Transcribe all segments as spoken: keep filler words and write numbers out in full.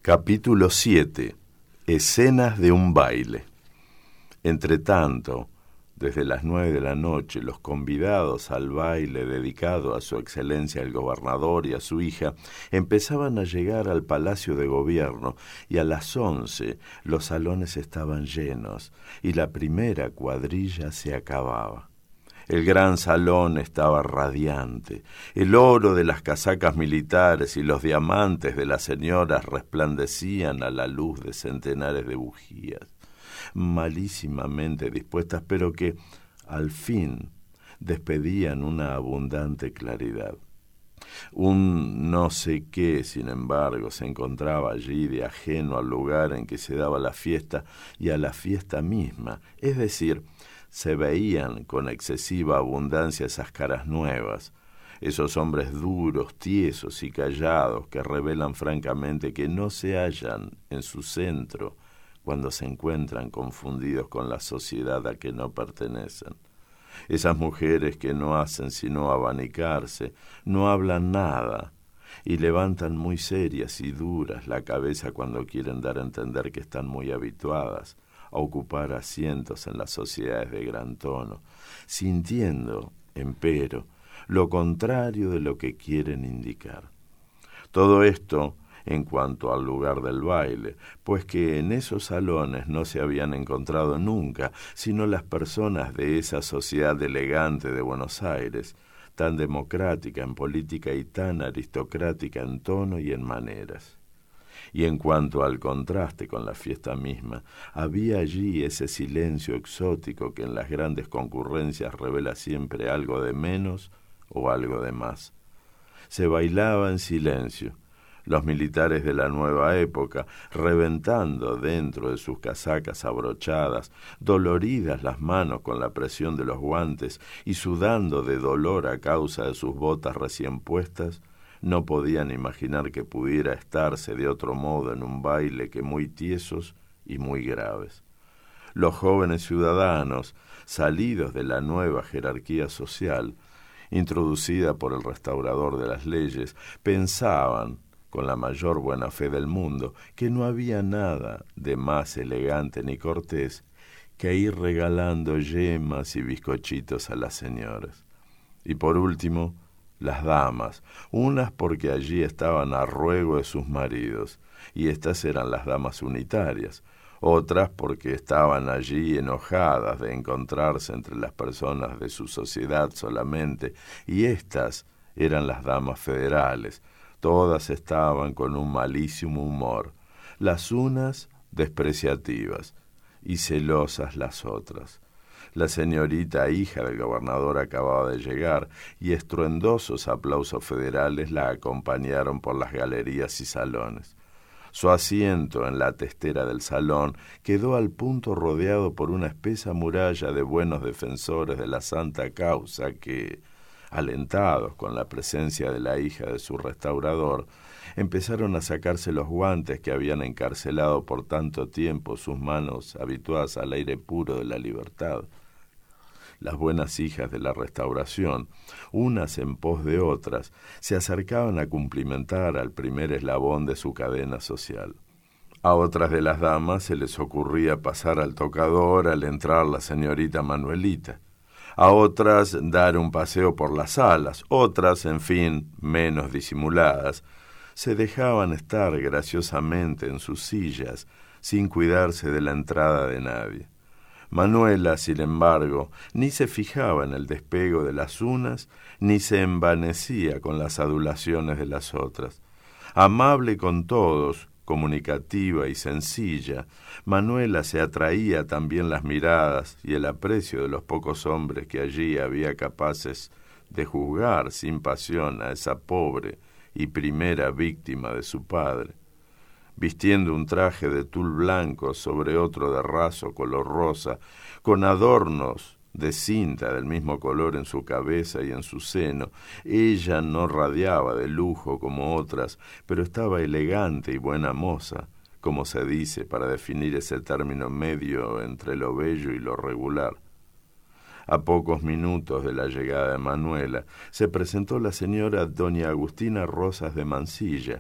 Capítulo siete. Escenas de un baile. Entretanto, desde las nueve de la noche, los convidados al baile dedicado a su excelencia el gobernador y a su hija empezaban a llegar al Palacio de Gobierno, y a las once los salones estaban llenos y la primera cuadrilla se acababa. El gran salón estaba radiante. El oro de las casacas militares y los diamantes de las señoras resplandecían a la luz de centenares de bujías, malísimamente dispuestas, pero que, al fin, despedían una abundante claridad. Un no sé qué, sin embargo, se encontraba allí de ajeno al lugar en que se daba la fiesta y a la fiesta misma, es decir, se veían con excesiva abundancia esas caras nuevas, esos hombres duros, tiesos y callados que revelan francamente que no se hallan en su centro cuando se encuentran confundidos con la sociedad a que no pertenecen. Esas mujeres que no hacen sino abanicarse, no hablan nada y levantan muy serias y duras la cabeza cuando quieren dar a entender que están muy habituadas a ocupar asientos en las sociedades de gran tono, sintiendo, empero, lo contrario de lo que quieren indicar. Todo esto en cuanto al lugar del baile, pues que en esos salones no se habían encontrado nunca sino las personas de esa sociedad elegante de Buenos Aires, tan democrática en política y tan aristocrática en tono y en maneras. Y en cuanto al contraste con la fiesta misma, había allí ese silencio exótico que en las grandes concurrencias revela siempre algo de menos o algo de más. Se bailaba en silencio, los militares de la nueva época, reventando dentro de sus casacas abrochadas, doloridas las manos con la presión de los guantes y sudando de dolor a causa de sus botas recién puestas, no podían imaginar que pudiera estarse de otro modo en un baile que muy tiesos y muy graves. Los jóvenes ciudadanos, salidos de la nueva jerarquía social, introducida por el restaurador de las leyes, pensaban, con la mayor buena fe del mundo, que no había nada de más elegante ni cortés que ir regalando yemas y bizcochitos a las señoras. Y por último, las damas, unas porque allí estaban a ruego de sus maridos, y estas eran las damas unitarias, otras porque estaban allí enojadas de encontrarse entre las personas de su sociedad solamente, y estas eran las damas federales. Todas estaban con un malísimo humor, las unas despreciativas y celosas las otras. La señorita hija del gobernador acababa de llegar y estruendosos aplausos federales la acompañaron por las galerías y salones. Su asiento en la testera del salón quedó al punto rodeado por una espesa muralla de buenos defensores de la santa causa que, alentados con la presencia de la hija de su restaurador, empezaron a sacarse los guantes que habían encarcelado por tanto tiempo sus manos habituadas al aire puro de la libertad. Las buenas hijas de la Restauración, unas en pos de otras, se acercaban a cumplimentar al primer eslabón de su cadena social. A otras de las damas se les ocurría pasar al tocador al entrar la señorita Manuelita. A otras dar un paseo por las salas, otras, en fin, menos disimuladas, se dejaban estar graciosamente en sus sillas, sin cuidarse de la entrada de nadie. Manuela, sin embargo, ni se fijaba en el despego de las unas, ni se envanecía con las adulaciones de las otras. Amable con todos, comunicativa y sencilla, Manuela se atraía también las miradas y el aprecio de los pocos hombres que allí había capaces de juzgar sin pasión a esa pobre y primera víctima de su padre. Vistiendo un traje de tul blanco sobre otro de raso color rosa, con adornos de cinta del mismo color en su cabeza y en su seno, ella no radiaba de lujo como otras, pero estaba elegante y buena moza, como se dice para definir ese término medio entre lo bello y lo regular. A pocos minutos de la llegada de Manuela, se presentó la señora doña Agustina Rosas de Mansilla,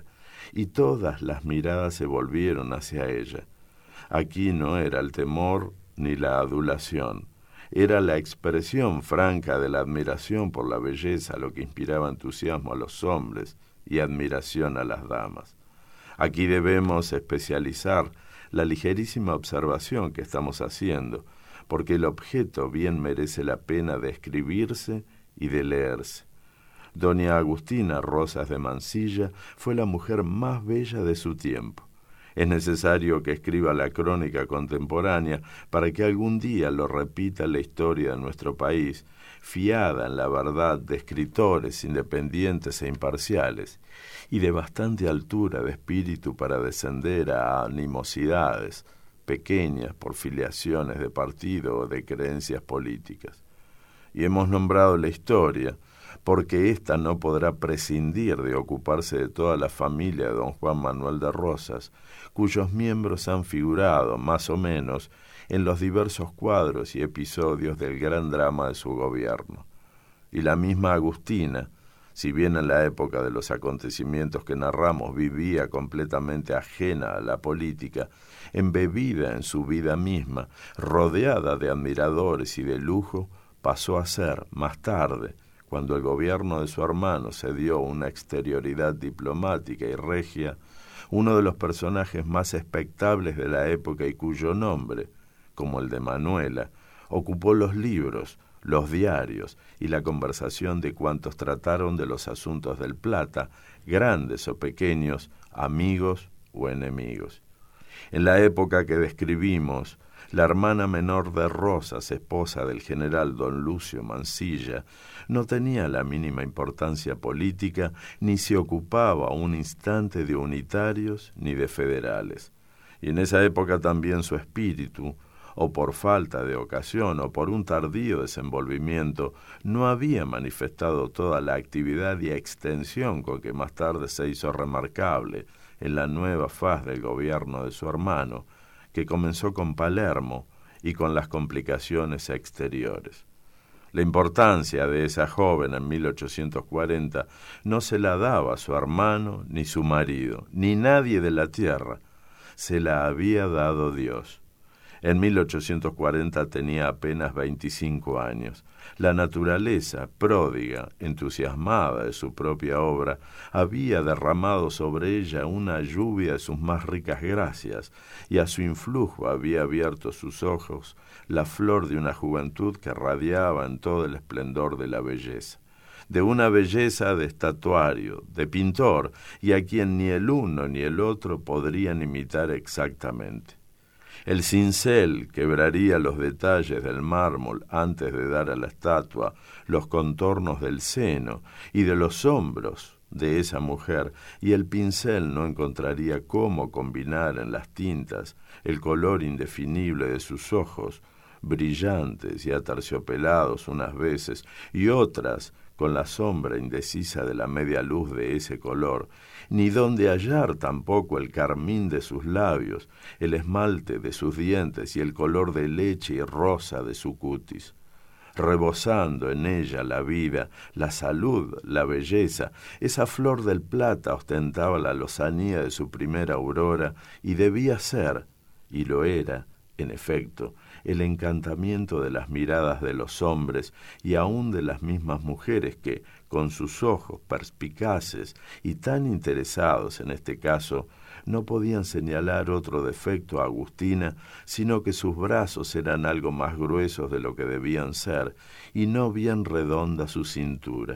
y todas las miradas se volvieron hacia ella. Aquí no era el temor ni la adulación, era la expresión franca de la admiración por la belleza lo que inspiraba entusiasmo a los hombres y admiración a las damas. Aquí debemos especializar la ligerísima observación que estamos haciendo, porque el objeto bien merece la pena de escribirse y de leerse. Doña Agustina Rosas de Mansilla fue la mujer más bella de su tiempo. Es necesario que escriba la crónica contemporánea para que algún día lo repita la historia de nuestro país, fiada en la verdad de escritores independientes e imparciales, y de bastante altura de espíritu para descender a animosidades pequeñas por filiaciones de partido o de creencias políticas. Y hemos nombrado la historia porque ésta no podrá prescindir de ocuparse de toda la familia de don Juan Manuel de Rosas, cuyos miembros han figurado, más o menos, en los diversos cuadros y episodios del gran drama de su gobierno. Y la misma Agustina, si bien en la época de los acontecimientos que narramos vivía completamente ajena a la política, embebida en su vida misma, rodeada de admiradores y de lujo, pasó a ser, más tarde, cuando el gobierno de su hermano se dio una exterioridad diplomática y regia, uno de los personajes más expectables de la época y cuyo nombre, como el de Manuela, ocupó los libros, los diarios y la conversación de cuantos trataron de los asuntos del Plata, grandes o pequeños, amigos o enemigos. En la época que describimos, la hermana menor de Rosas, esposa del general don Lucio Mansilla, no tenía la mínima importancia política ni se ocupaba un instante de unitarios ni de federales. Y en esa época también su espíritu, o por falta de ocasión o por un tardío desenvolvimiento, no había manifestado toda la actividad y extensión con que más tarde se hizo remarcable en la nueva faz del gobierno de su hermano, que comenzó con Palermo y con las complicaciones exteriores. La importancia de esa joven en mil ochocientos cuarenta no se la daba su hermano, ni su marido, ni nadie de la tierra. Se la había dado Dios. En mil ochocientos cuarenta tenía apenas veinticinco años. La naturaleza, pródiga, entusiasmada de su propia obra, había derramado sobre ella una lluvia de sus más ricas gracias, y a su influjo había abierto sus ojos la flor de una juventud que radiaba en todo el esplendor de la belleza, de una belleza de estatuario, de pintor, y a quien ni el uno ni el otro podrían imitar exactamente. El cincel quebraría los detalles del mármol antes de dar a la estatua los contornos del seno y de los hombros de esa mujer, y el pincel no encontraría cómo combinar en las tintas el color indefinible de sus ojos, brillantes y aterciopelados unas veces, y otras con la sombra indecisa de la media luz de ese color, ni dónde hallar tampoco el carmín de sus labios, el esmalte de sus dientes y el color de leche y rosa de su cutis. Rebosando en ella la vida, la salud, la belleza, esa flor del plata ostentaba la lozanía de su primera aurora y debía ser, y lo era, en efecto, el encantamiento de las miradas de los hombres y aun de las mismas mujeres que, con sus ojos perspicaces y tan interesados en este caso, no podían señalar otro defecto a Agustina, sino que sus brazos eran algo más gruesos de lo que debían ser, y no bien redonda su cintura.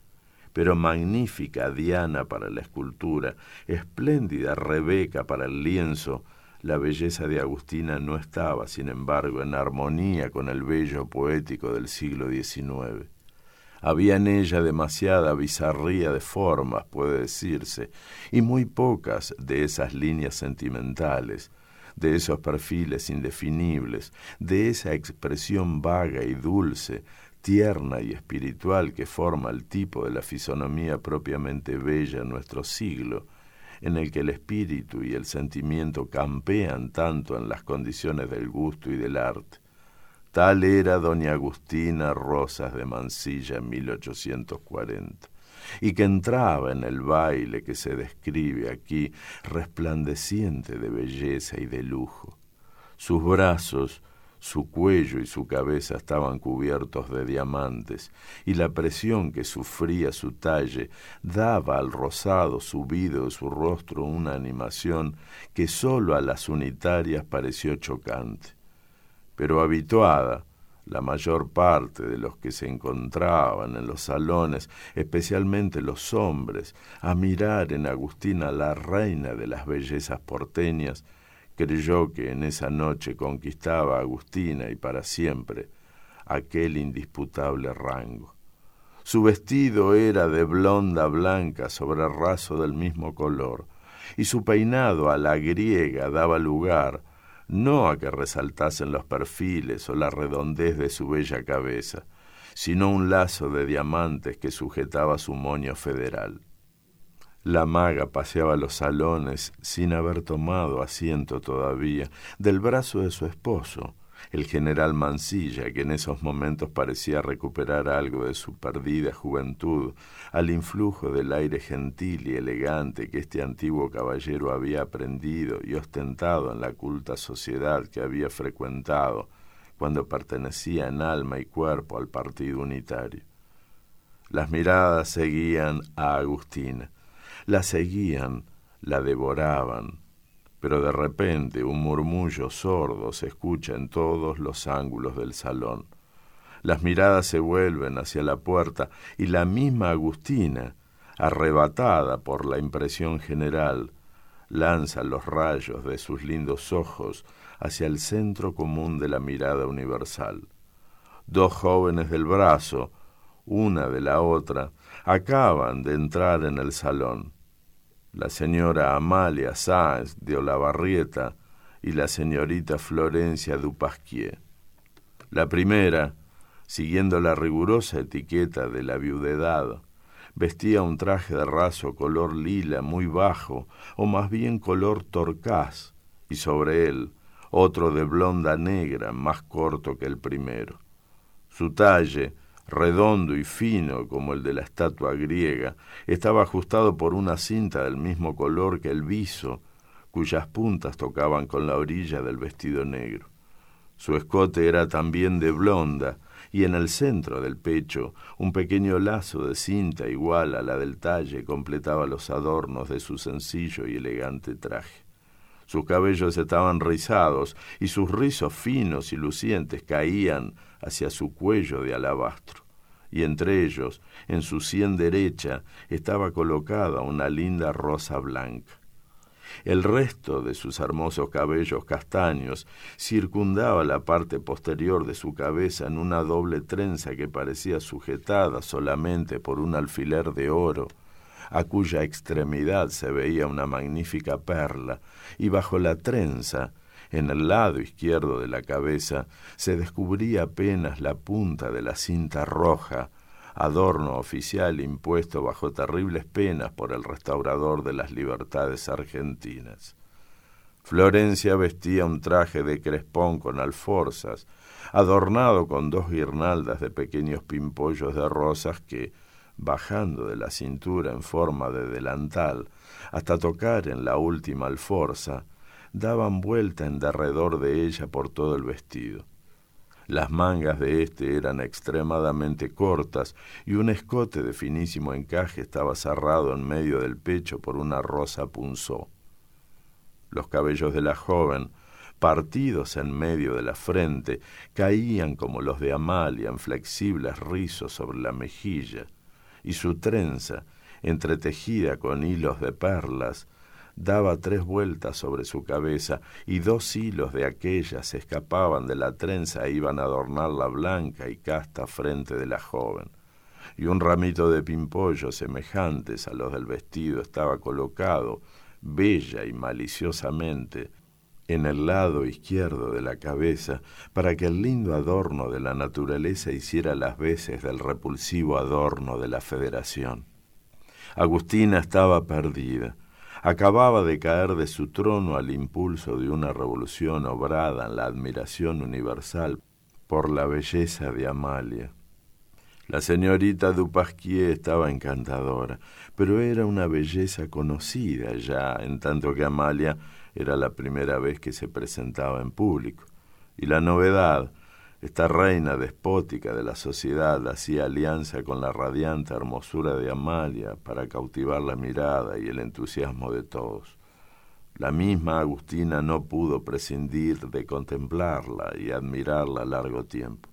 Pero magnífica Diana para la escultura, espléndida Rebeca para el lienzo, la belleza de Agustina no estaba, sin embargo, en armonía con el bello poético del siglo diecinueve. Había en ella demasiada bizarría de formas, puede decirse, y muy pocas de esas líneas sentimentales, de esos perfiles indefinibles, de esa expresión vaga y dulce, tierna y espiritual que forma el tipo de la fisonomía propiamente bella en nuestro siglo, en el que el espíritu y el sentimiento campean tanto en las condiciones del gusto y del arte. Tal era doña Agustina Rosas de Mansilla en mil ochocientos cuarenta. y que entraba en el baile que se describe aquí, resplandeciente de belleza y de lujo. Sus brazos, su cuello y su cabeza estaban cubiertos de diamantes, y la presión que sufría su talle daba al rosado subido de su rostro una animación que sólo a las unitarias pareció chocante. Pero habituada, la mayor parte de los que se encontraban en los salones, especialmente los hombres, a mirar en Agustina la reina de las bellezas porteñas, creyó que en esa noche conquistaba a Agustina y para siempre aquel indisputable rango. Su vestido era de blonda blanca sobre raso del mismo color, y su peinado a la griega daba lugar no a que resaltasen los perfiles o la redondez de su bella cabeza, sino un lazo de diamantes que sujetaba su moño federal. La maga paseaba los salones sin haber tomado asiento todavía, del brazo de su esposo, el general Mansilla, que en esos momentos parecía recuperar algo de su perdida juventud, al influjo del aire gentil y elegante que este antiguo caballero había aprendido y ostentado en la culta sociedad que había frecuentado cuando pertenecía en alma y cuerpo al partido unitario. Las miradas seguían a Agustina. La seguían, la devoraban, pero de repente un murmullo sordo se escucha en todos los ángulos del salón. Las miradas se vuelven hacia la puerta y la misma Agustina, arrebatada por la impresión general, lanza los rayos de sus lindos ojos hacia el centro común de la mirada universal. Dos jóvenes del brazo, una de la otra, acaban de entrar en el salón. La señora Amalia Sáenz de Olavarrieta y la señorita Florencia Dupasquier. La primera, siguiendo la rigurosa etiqueta de la viudedad, vestía un traje de raso color lila muy bajo, o más bien color torcaz, y sobre él otro de blonda negra más corto que el primero. Su talle, redondo y fino como el de la estatua griega, estaba ajustado por una cinta del mismo color que el viso, cuyas puntas tocaban con la orilla del vestido negro. Su escote era también de blonda, y en el centro del pecho un pequeño lazo de cinta igual a la del talle completaba los adornos de su sencillo y elegante traje. Sus cabellos estaban rizados y sus rizos finos y lucientes caían hacia su cuello de alabastro, y entre ellos, en su sien derecha, estaba colocada una linda rosa blanca. El resto de sus hermosos cabellos castaños circundaba la parte posterior de su cabeza en una doble trenza que parecía sujetada solamente por un alfiler de oro, a cuya extremidad se veía una magnífica perla, y bajo la trenza, en el lado izquierdo de la cabeza, se descubría apenas la punta de la cinta roja, adorno oficial impuesto bajo terribles penas por el restaurador de las libertades argentinas. Florencia vestía un traje de crespón con alforzas, adornado con dos guirnaldas de pequeños pimpollos de rosas que, bajando de la cintura en forma de delantal, hasta tocar en la última alforza, daban vuelta en derredor de ella por todo el vestido. Las mangas de éste eran extremadamente cortas y un escote de finísimo encaje estaba cerrado en medio del pecho por una rosa punzó. Los cabellos de la joven, partidos en medio de la frente, caían como los de Amalia en flexibles rizos sobre la mejilla, y su trenza, entretejida con hilos de perlas, daba tres vueltas sobre su cabeza, y dos hilos de aquellas se escapaban de la trenza e iban a adornar la blanca y casta frente de la joven. Y un ramito de pimpollos semejantes a los del vestido estaba colocado, bella y maliciosamente, en el lado izquierdo de la cabeza, para que el lindo adorno de la naturaleza hiciera las veces del repulsivo adorno de la Federación. Agustina estaba perdida. Acababa de caer de su trono al impulso de una revolución obrada en la admiración universal por la belleza de Amalia. La señorita Dupasquier estaba encantadora, pero era una belleza conocida ya, en tanto que Amalia era la primera vez que se presentaba en público. Y la novedad, esta reina despótica de la sociedad, hacía alianza con la radiante hermosura de Amalia para cautivar la mirada y el entusiasmo de todos. La misma Agustina no pudo prescindir de contemplarla y admirarla largo tiempo.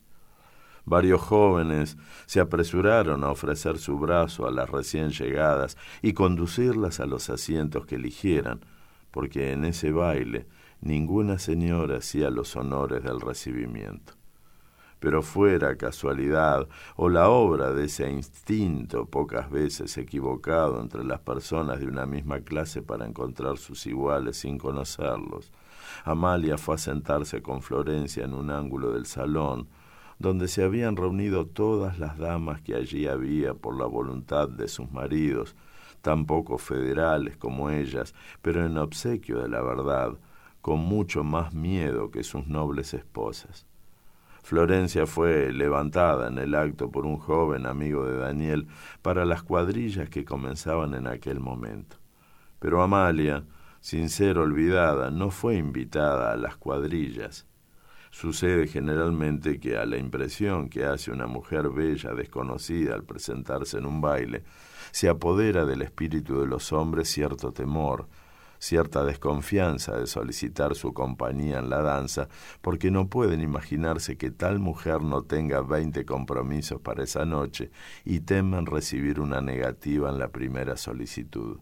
Varios jóvenes se apresuraron a ofrecer su brazo a las recién llegadas y conducirlas a los asientos que eligieran, porque en ese baile ninguna señora hacía los honores del recibimiento. Pero fuera casualidad o la obra de ese instinto pocas veces equivocado entre las personas de una misma clase para encontrar sus iguales sin conocerlos, Amalia fue a sentarse con Florencia en un ángulo del salón, donde se habían reunido todas las damas que allí había por la voluntad de sus maridos, tan poco federales como ellas, pero en obsequio de la verdad, con mucho más miedo que sus nobles esposas. Florencia fue levantada en el acto por un joven amigo de Daniel para las cuadrillas que comenzaban en aquel momento. Pero Amalia, sin ser olvidada, no fue invitada a las cuadrillas. Sucede generalmente que a la impresión que hace una mujer bella desconocida al presentarse en un baile, se apodera del espíritu de los hombres cierto temor, cierta desconfianza de solicitar su compañía en la danza, porque no pueden imaginarse que tal mujer no tenga veinte compromisos para esa noche y temen recibir una negativa en la primera solicitud.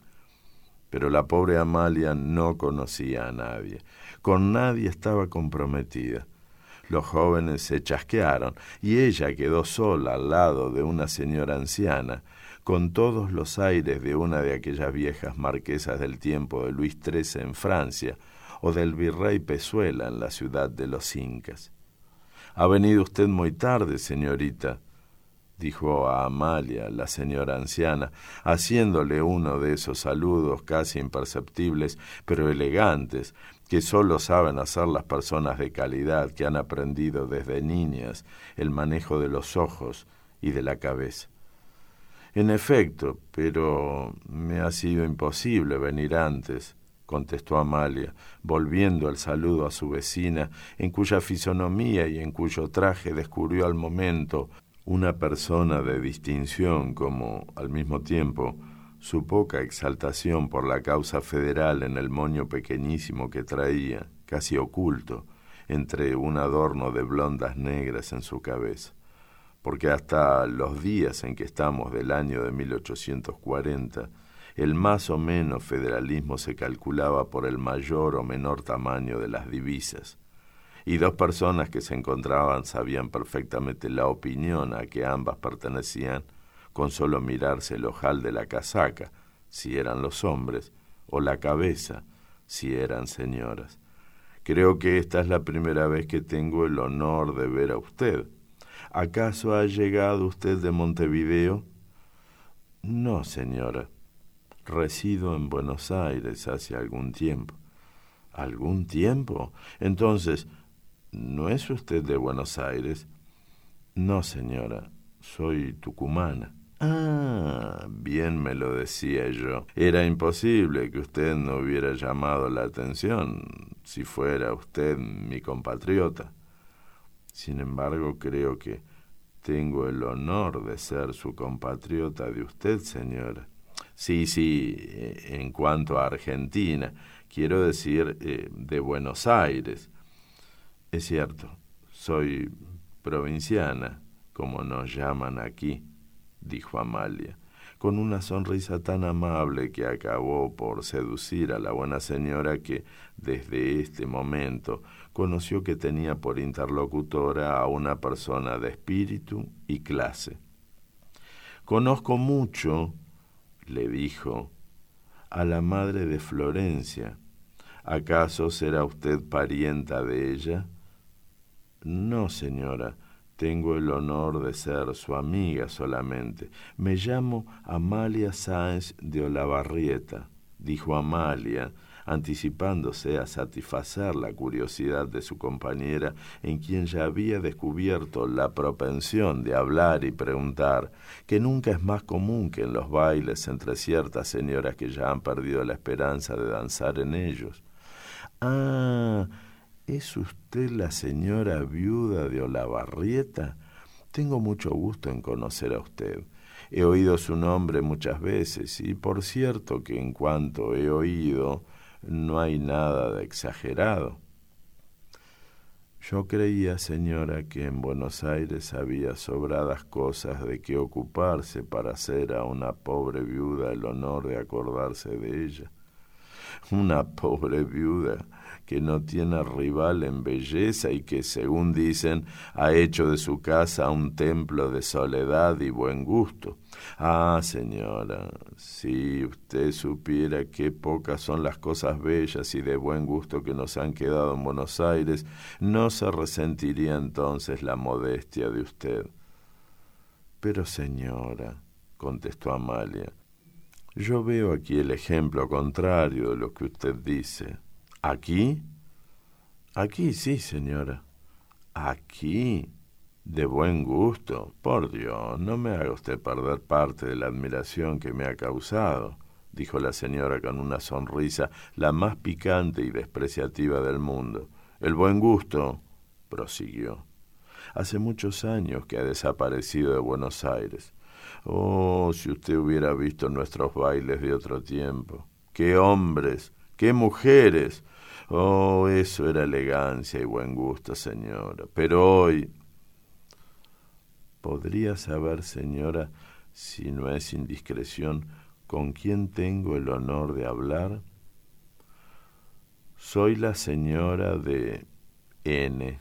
Pero la pobre Amalia no conocía a nadie, con nadie estaba comprometida. Los jóvenes se chasquearon y ella quedó sola al lado de una señora anciana, con todos los aires de una de aquellas viejas marquesas del tiempo de Luis trece en Francia o del virrey Pezuela en la ciudad de los Incas. «Ha venido usted muy tarde, señorita», dijo a Amalia la señora anciana, haciéndole uno de esos saludos casi imperceptibles, pero elegantes, que sólo saben hacer las personas de calidad que han aprendido desde niñas el manejo de los ojos y de la cabeza. «En efecto, pero me ha sido imposible venir antes», contestó Amalia, volviendo el saludo a su vecina, en cuya fisonomía y en cuyo traje descubrió al momento una persona de distinción como, al mismo tiempo, su poca exaltación por la causa federal en el moño pequeñísimo que traía, casi oculto, entre un adorno de blondas negras en su cabeza. Porque hasta los días en que estamos del año de mil ochocientos cuarenta, el más o menos federalismo se calculaba por el mayor o menor tamaño de las divisas, y dos personas que se encontraban sabían perfectamente la opinión a que ambas pertenecían con solo mirarse el ojal de la casaca, si eran los hombres, o la cabeza, si eran señoras. Creo que esta es la primera vez que tengo el honor de ver a usted. ¿Acaso ha llegado usted de Montevideo? No, señora. Resido en Buenos Aires hace algún tiempo. ¿Algún tiempo? Entonces, ¿no es usted de Buenos Aires? No, señora, soy tucumana. Ah, bien me lo decía yo. Era imposible que usted no hubiera llamado la atención si fuera usted mi compatriota. Sin embargo, creo que tengo el honor de ser su compatriota de usted, señora. Sí, sí, en cuanto a Argentina, quiero decir eh, de Buenos Aires. Es cierto, soy provinciana, como nos llaman aquí, dijo Amalia, con una sonrisa tan amable que acabó por seducir a la buena señora que, desde este momento, conoció que tenía por interlocutora a una persona de espíritu y clase. «Conozco mucho», le dijo, «a la madre de Florencia. ¿Acaso será usted parienta de ella?» «No, señora. Tengo el honor de ser su amiga solamente. Me llamo Amalia Sáenz de Olavarrieta», dijo Amalia, anticipándose a satisfacer la curiosidad de su compañera, en quien ya había descubierto la propensión de hablar y preguntar, que nunca es más común que en los bailes entre ciertas señoras que ya han perdido la esperanza de danzar en ellos. «Ah, ¿es usted la señora viuda de Olavarrieta? Tengo mucho gusto en conocer a usted. He oído su nombre muchas veces y por cierto que en cuanto he oído no hay nada de exagerado». «Yo creía, señora, que en Buenos Aires había sobradas cosas de que ocuparse para hacer a una pobre viuda el honor de acordarse de ella». «Una pobre viuda que no tiene rival en belleza y que, según dicen, ha hecho de su casa un templo de soledad y buen gusto. Ah, señora, si usted supiera qué pocas son las cosas bellas y de buen gusto que nos han quedado en Buenos Aires, no se resentiría entonces la modestia de usted». «Pero, señora», contestó Amalia, «yo veo aquí el ejemplo contrario de lo que usted dice». «¿Aquí?» «Aquí sí, señora». «¿Aquí? ¿De buen gusto? Por Dios, no me haga usted perder parte de la admiración que me ha causado», dijo la señora con una sonrisa la más picante y despreciativa del mundo. «El buen gusto», prosiguió, «hace muchos años que ha desaparecido de Buenos Aires. Oh, si usted hubiera visto nuestros bailes de otro tiempo. ¡Qué hombres! ¡Qué mujeres! Oh, eso era elegancia y buen gusto, señora. Pero hoy...» «¿Podría saber, señora, si no es indiscreción, con quién tengo el honor de hablar?» «Soy la señora de N».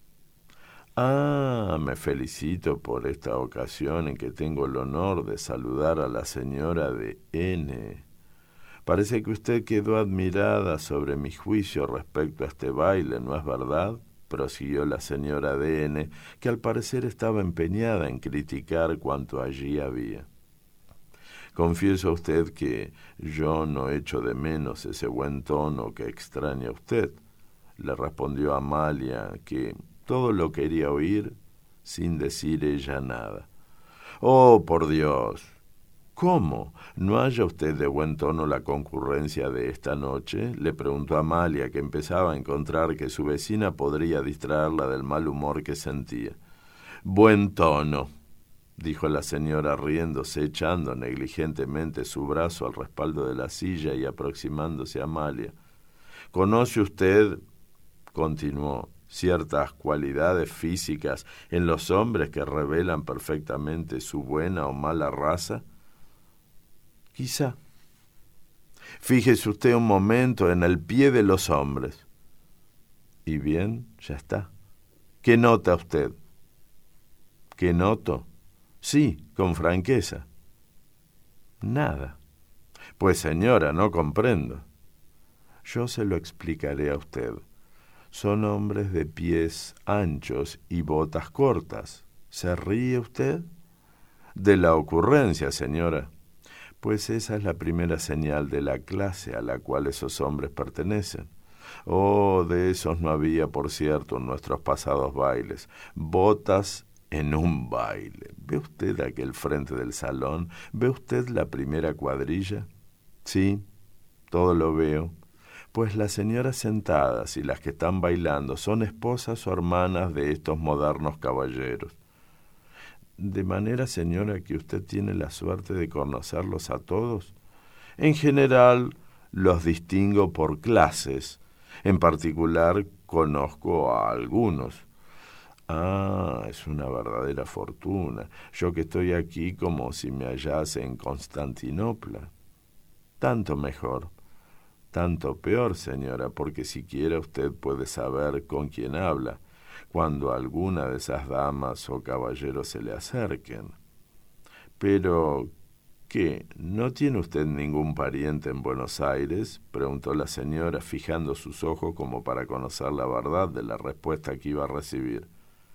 «Ah, me felicito por esta ocasión en que tengo el honor de saludar a la señora de N. Parece que usted quedó admirada sobre mi juicio respecto a este baile, ¿no es verdad?», prosiguió la señora de N, que al parecer estaba empeñada en criticar cuanto allí había. «Confieso a usted que yo no echo de menos ese buen tono que extraña a usted», le respondió Amalia, que todo lo quería oír sin decir ella nada. «Oh, por Dios! ¿Cómo? ¿No halla usted de buen tono la concurrencia de esta noche?», le preguntó Amalia, que empezaba a encontrar que su vecina podría distraerla del mal humor que sentía. «Buen tono», dijo la señora riéndose, echando negligentemente su brazo al respaldo de la silla y aproximándose a Amalia. «¿Conoce usted», continuó, «ciertas cualidades físicas en los hombres que revelan perfectamente su buena o mala raza?» «Quizá». «Fíjese usted un momento en el pie de los hombres». «Y bien, ya está. ¿Qué nota usted?» «¿Qué noto?» «Sí, con franqueza». «Nada». «Pues, señora, no comprendo». «Yo se lo explicaré a usted. Son hombres de pies anchos y botas cortas. ¿Se ríe usted?» «De la ocurrencia, señora». «Pues esa es la primera señal de la clase a la cual esos hombres pertenecen». «Oh, de esos no había, por cierto, en nuestros pasados bailes. Botas en un baile. ¿Ve usted aquel frente del salón? ¿Ve usted la primera cuadrilla?» «Sí, todo lo veo». «Pues las señoras sentadas y las que están bailando son esposas o hermanas de estos modernos caballeros». «De manera, señora, que usted tiene la suerte de conocerlos a todos». «En general los distingo por clases. En particular conozco a algunos». «Ah, es una verdadera fortuna. Yo que estoy aquí como si me hallase en Constantinopla». «Tanto mejor». «Tanto peor, señora, porque siquiera usted puede saber con quién habla cuando alguna de esas damas o caballeros se le acerquen». «Pero, ¿qué? ¿No tiene usted ningún pariente en Buenos Aires?», preguntó la señora, fijando sus ojos como para conocer la verdad de la respuesta que iba a recibir.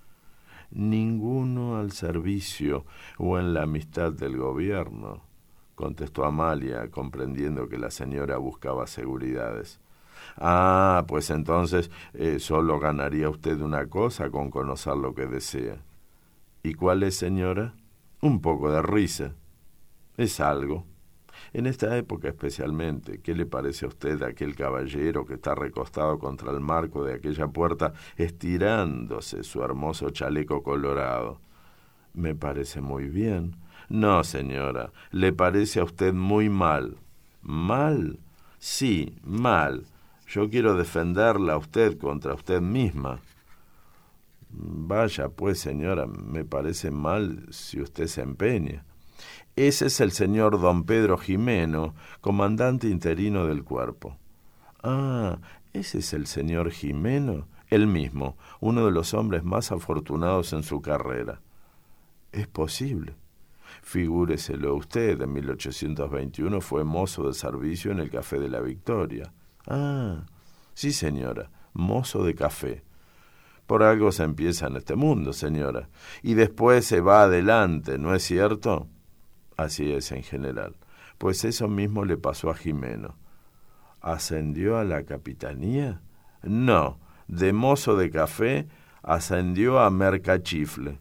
«Ninguno al servicio o en la amistad del gobierno». contestó Amalia, comprendiendo que la señora buscaba seguridades. Ah, pues entonces eh, solo ganaría usted una cosa con conocer lo que desea. ¿Y cuál es, señora? Un poco de risa. Es algo. En esta época especialmente, ¿qué le parece a usted aquel caballero que está recostado contra el marco de aquella puerta, estirándose su hermoso chaleco colorado? Me parece muy bien. No, señora, le parece a usted muy mal. ¿Mal? Sí, mal. Yo quiero defenderla a usted contra usted misma. Vaya, pues, señora, me parece mal si usted se empeña. Ese es el señor don Pedro Gimeno, comandante interino del cuerpo. Ah, ¿ese es el señor Gimeno? Él mismo, uno de los hombres más afortunados en su carrera. Es posible. Figúreselo usted, en mil ochocientos veintiuno fue mozo de servicio en el Café de la Victoria. Ah, sí, señora, mozo de café. Por algo se empieza en este mundo, señora, y después se va adelante, ¿no es cierto? Así es en general. Pues eso mismo le pasó a Gimeno. ¿Ascendió a la capitanía? No, de mozo de café ascendió a mercachifle.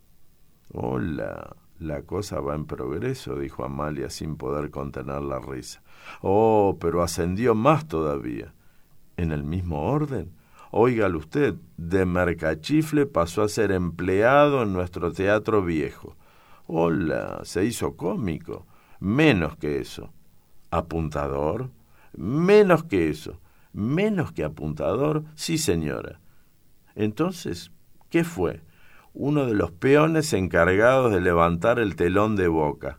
Hola, la cosa va en progreso, dijo Amalia sin poder contener la risa. Oh, pero ascendió más todavía. ¿En el mismo orden? Óigalo usted, de mercachifle pasó a ser empleado en nuestro teatro viejo. Hola, se hizo cómico. Menos que eso. ¿Apuntador? Menos que eso. Menos que apuntador, sí, señora. Entonces, ¿qué fue? Uno de los peones encargados de levantar el telón de Boca.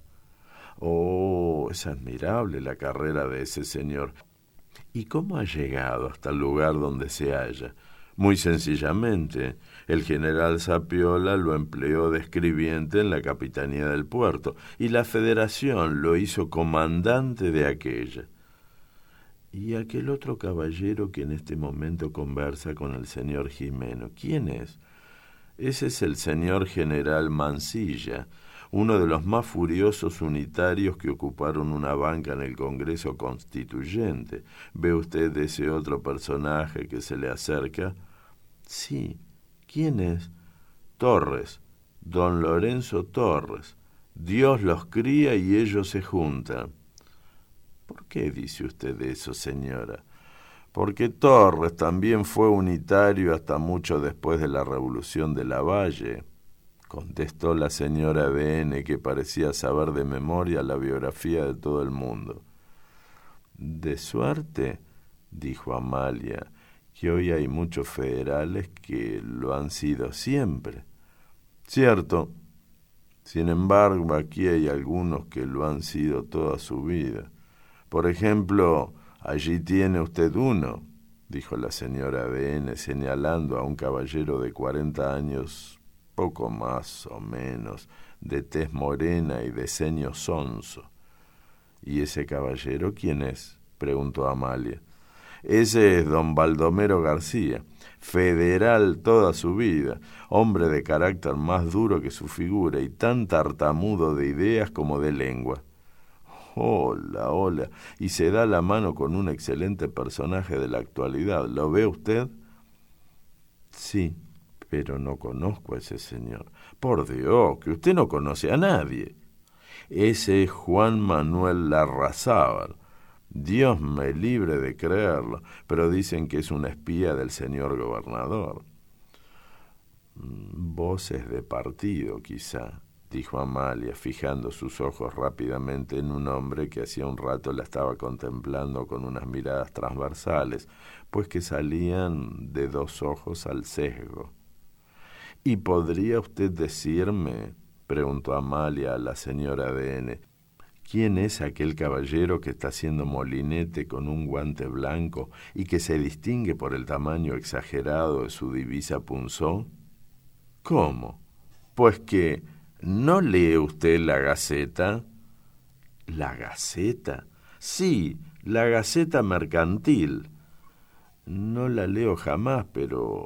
Oh, es admirable la carrera de ese señor. ¿Y cómo ha llegado hasta el lugar donde se halla? Muy sencillamente, el general Zapiola lo empleó de escribiente en la capitanía del puerto y la Federación lo hizo comandante de aquella. ¿Y aquel otro caballero que en este momento conversa con el señor Gimeno, quién es? Ese es el señor general Mansilla, uno de los más furiosos unitarios que ocuparon una banca en el Congreso Constituyente. ¿Ve usted ese otro personaje que se le acerca? Sí. ¿Quién es? Torres, don Lorenzo Torres. Dios los cría y ellos se juntan. ¿Por qué dice usted eso, señora? Porque Torres también fue unitario hasta mucho después de la Revolución de Lavalle, contestó la señora de N, que parecía saber de memoria la biografía de todo el mundo. De suerte, dijo Amalia, que hoy hay muchos federales que lo han sido siempre. Cierto. Sin embargo, aquí hay algunos que lo han sido toda su vida. Por ejemplo, allí tiene usted uno, dijo la señora de N, señalando a un caballero de cuarenta años, poco más o menos, de tez morena y de ceño sonso. ¿Y ese caballero quién es?, preguntó Amalia. Ese es don Baldomero García, federal toda su vida, hombre de carácter más duro que su figura y tan tartamudo de ideas como de lengua. Hola, hola, y se da la mano con un excelente personaje de la actualidad. ¿Lo ve usted? Sí, pero no conozco a ese señor. Por Dios, que usted no conoce a nadie. Ese es Juan Manuel Larrazábal. Dios me libre de creerlo, pero dicen que es un espía del señor gobernador. Voces de partido, quizá, dijo Amalia, fijando sus ojos rápidamente en un hombre que hacía un rato la estaba contemplando con unas miradas transversales, pues que salían de dos ojos al sesgo. ¿Y podría usted decirme, preguntó Amalia a la señora de N, quién es aquel caballero que está haciendo molinete con un guante blanco y que se distingue por el tamaño exagerado de su divisa punzón? ¿Cómo? Pues que ¿no lee usted la Gaceta? ¿La Gaceta? Sí, la Gaceta Mercantil. No la leo jamás, pero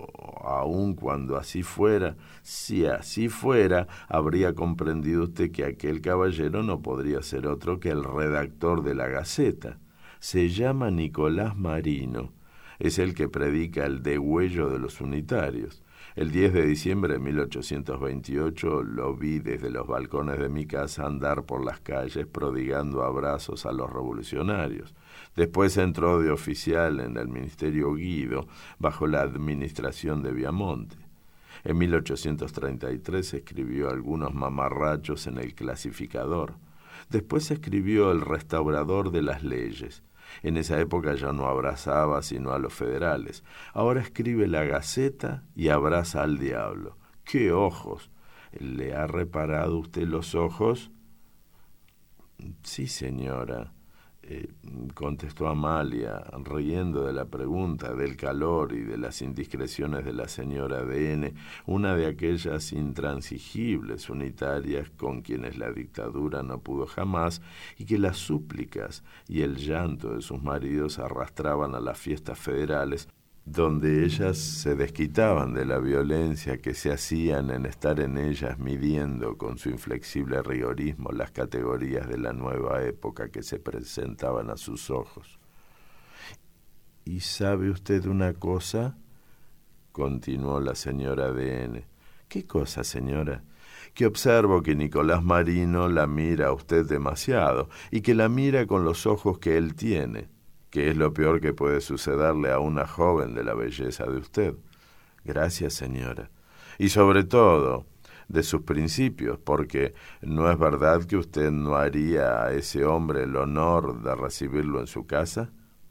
aun cuando así fuera, si así fuera, habría comprendido usted que aquel caballero no podría ser otro que el redactor de la Gaceta. Se llama Nicolás Marino. Es el que predica el degüello de los unitarios. El diez de diciembre de mil ochocientos veintiocho lo vi desde los balcones de mi casa andar por las calles prodigando abrazos a los revolucionarios. Después entró de oficial en el Ministerio Guido bajo la administración de Viamonte. En mil ochocientos treinta y tres escribió algunos mamarrachos en El Clasificador. Después escribió El Restaurador de las Leyes. En esa época ya no abrazaba sino a los federales. Ahora escribe La Gaceta y abraza al diablo. ¡Qué ojos! ¿Le ha reparado usted los ojos? Sí, señora, eh, contestó Amalia, riendo de la pregunta, del calor y de las indiscreciones de la señora de N., una de aquellas intransigibles unitarias con quienes la dictadura no pudo jamás y que las súplicas y el llanto de sus maridos arrastraban a las fiestas federales, donde ellas se desquitaban de la violencia que se hacían en estar en ellas midiendo con su inflexible rigorismo las categorías de la nueva época que se presentaban a sus ojos. ¿Y sabe usted una cosa?, continuó la señora de N. ¿Qué cosa, señora? Que observo que Nicolás Marino la mira a usted demasiado y que la mira con los ojos que él tiene, que es lo peor que puede sucederle a una joven de la belleza de usted. Gracias, señora. Y sobre todo, de sus principios, porque ¿no es verdad que usted no haría a ese hombre el honor de recibirlo en su casa?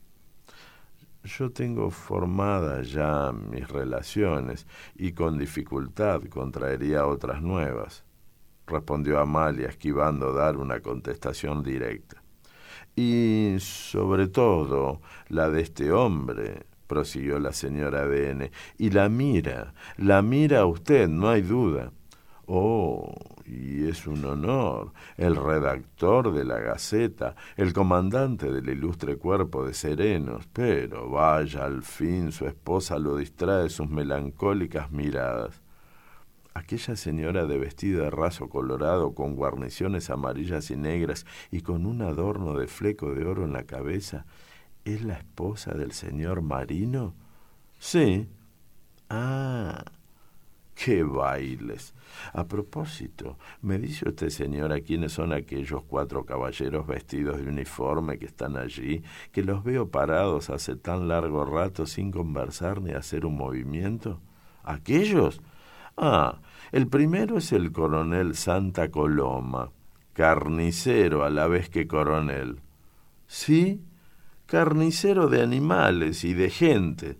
Yo tengo formadas ya mis relaciones y con dificultad contraería otras nuevas, respondió Amalia, esquivando dar una contestación directa. Y sobre todo la de este hombre, prosiguió la señora de N., y la mira, la mira a usted, no hay duda. Oh, y es un honor, el redactor de la Gaceta, el comandante del ilustre cuerpo de serenos, pero vaya, al fin su esposa lo distrae de sus melancólicas miradas. Aquella señora de vestido de raso colorado, con guarniciones amarillas y negras y con un adorno de fleco de oro en la cabeza, ¿es la esposa del señor Marino? Sí. Ah, ¡qué bailes! A propósito, ¿me dice usted, señora, quiénes son aquellos cuatro caballeros vestidos de uniforme que están allí, que los veo parados hace tan largo rato sin conversar ni hacer un movimiento? ¿Aquellos? Ah, el primero es el coronel Santa Coloma, carnicero a la vez que coronel. ¿Sí? Carnicero de animales y de gente.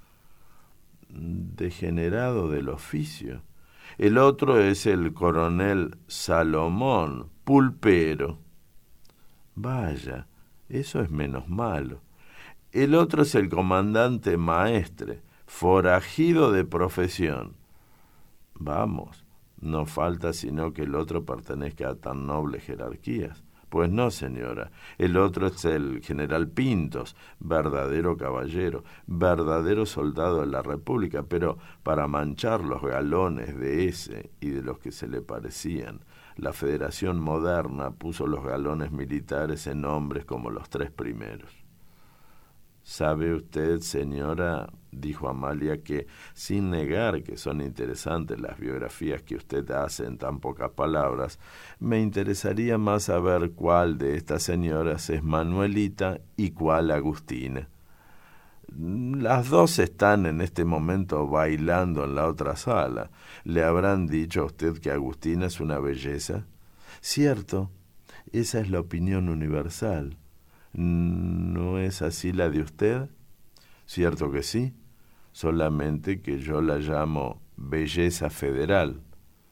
Degenerado del oficio. El otro es el coronel Salomón, pulpero. Vaya, eso es menos malo. El otro es el comandante Maestre, forajido de profesión. Vamos, no falta sino que el otro pertenezca a tan nobles jerarquías. Pues no, señora, el otro es el general Pintos, verdadero caballero, verdadero soldado de la República, pero para manchar los galones de ese y de los que se le parecían, la Federación Moderna puso los galones militares en hombres como los tres primeros. ¿Sabe usted, señora?, dijo Amalia, que, sin negar que son interesantes las biografías que usted hace en tan pocas palabras, me interesaría más saber cuál de estas señoras es Manuelita y cuál Agustina. Las dos están en este momento bailando en la otra sala. ¿Le habrán dicho a usted que Agustina es una belleza? Cierto, esa es la opinión universal. ¿No es así la de usted? Cierto que sí, solamente que yo la llamo belleza federal.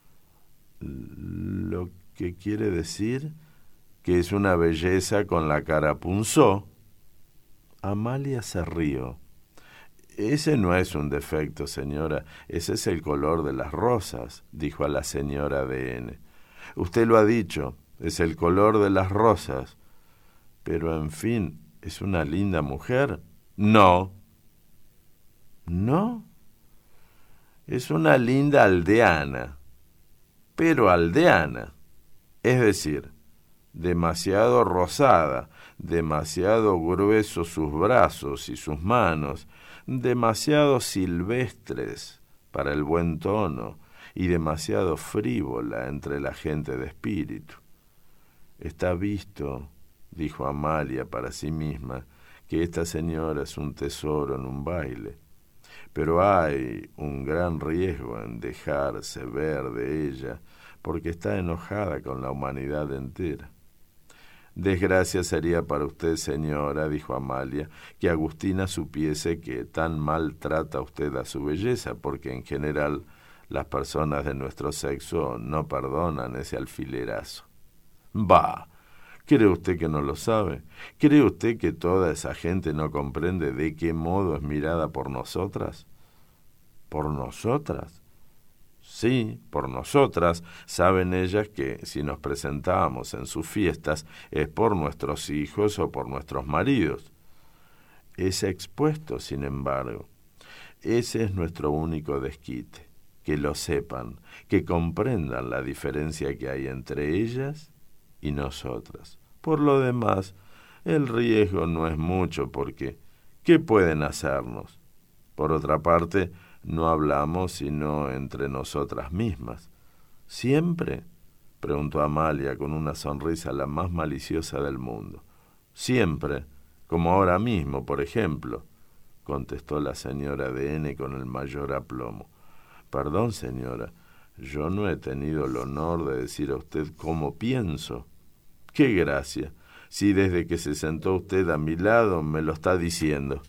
Lo que quiere decir que es una belleza con la cara punzó. Amalia se rió. Ese no es un defecto, señora, ese es el color de las rosas, dijo a la señora de N. Usted lo ha dicho, es el color de las rosas. Pero, en fin, ¿es una linda mujer? No. ¿No? Es una linda aldeana, pero aldeana, es decir, demasiado rosada, demasiado gruesos sus brazos y sus manos, demasiado silvestres para el buen tono y demasiado frívola entre la gente de espíritu. Está visto, dijo Amalia para sí misma, que esta señora es un tesoro en un baile, pero hay un gran riesgo en dejarse ver de ella, porque está enojada con la humanidad entera. Desgracia sería para usted, señora, dijo Amalia, que Agustina supiese que tan mal trata usted a su belleza, porque en general las personas de nuestro sexo no perdonan ese alfilerazo. Bah, ¿cree usted que no lo sabe? ¿Cree usted que toda esa gente no comprende de qué modo es mirada por nosotras? ¿Por nosotras? Sí, por nosotras. Saben ellas que si nos presentamos en sus fiestas es por nuestros hijos o por nuestros maridos. Es expuesto, sin embargo. Ese es nuestro único desquite. Que lo sepan, que comprendan la diferencia que hay entre ellas y nosotras. Por lo demás, el riesgo no es mucho porque ¿qué pueden hacernos? Por otra parte, no hablamos sino entre nosotras mismas. ¿Siempre? Preguntó Amalia con una sonrisa la más maliciosa del mundo. Siempre, como ahora mismo, por ejemplo, contestó la señora de N con el mayor aplomo. Perdón, señora, yo no he tenido el honor de decir a usted cómo pienso. ¡Qué gracia! Si desde que se sentó usted a mi lado me lo está diciendo.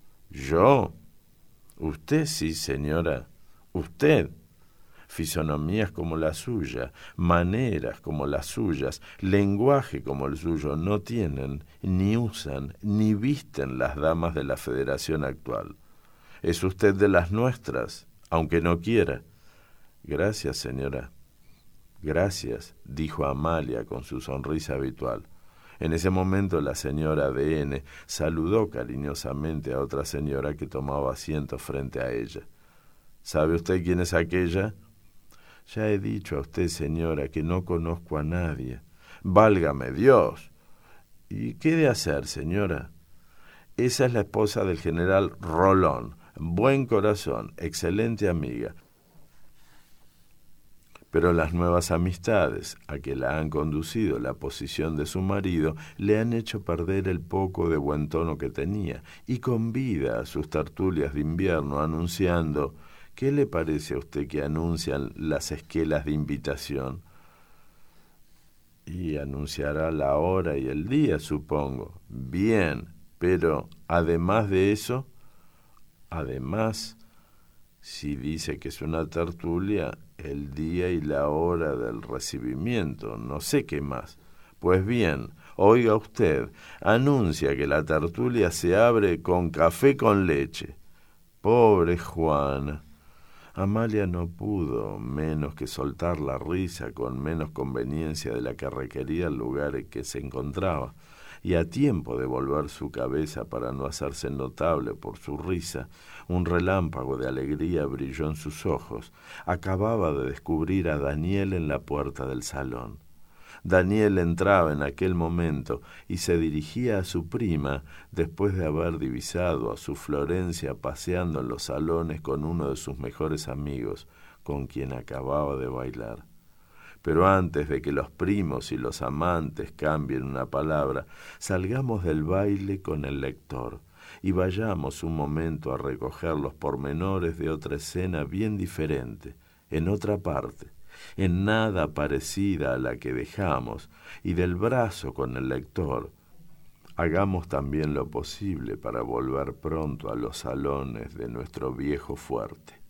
¿Yo? Usted sí, señora. Usted. Fisonomías como la suya, maneras como las suyas, lenguaje como el suyo no tienen, ni usan, ni visten las damas de la Federación actual. Es usted de las nuestras, aunque no quiera. Gracias, señora. Gracias, dijo Amalia con su sonrisa habitual. En ese momento la señora de N saludó cariñosamente a otra señora que tomaba asiento frente a ella. ¿Sabe usted quién es aquella? Ya he dicho a usted, señora, que no conozco a nadie. ¡Válgame Dios! ¿Y qué he de hacer, señora? Esa es la esposa del general Rolón. Buen corazón, excelente amiga. Pero las nuevas amistades a que la han conducido la posición de su marido le han hecho perder el poco de buen tono que tenía y convida a sus tertulias de invierno anunciando, ¿qué le parece a usted que anuncian las esquelas de invitación? Y anunciará la hora y el día, supongo. Bien, pero además de eso, además, si dice que es una tertulia, el día y la hora del recibimiento, no sé qué más. Pues bien, oiga usted, anuncia que la tertulia se abre con café con leche. Pobre Juana. Amalia no pudo menos que soltar la risa con menos conveniencia de la que requería el lugar en que se encontraba, y a tiempo de volver su cabeza para no hacerse notable por su risa, un relámpago de alegría brilló en sus ojos. Acababa de descubrir a Daniel en la puerta del salón. Daniel entraba en aquel momento y se dirigía a su prima después de haber divisado a su Florencia paseando en los salones con uno de sus mejores amigos, con quien acababa de bailar. Pero antes de que los primos y los amantes cambien una palabra, salgamos del baile con el lector y vayamos un momento a recoger los pormenores de otra escena bien diferente, en otra parte, en nada parecida a la que dejamos, y del brazo con el lector. Hagamos también lo posible para volver pronto a los salones de nuestro viejo fuerte.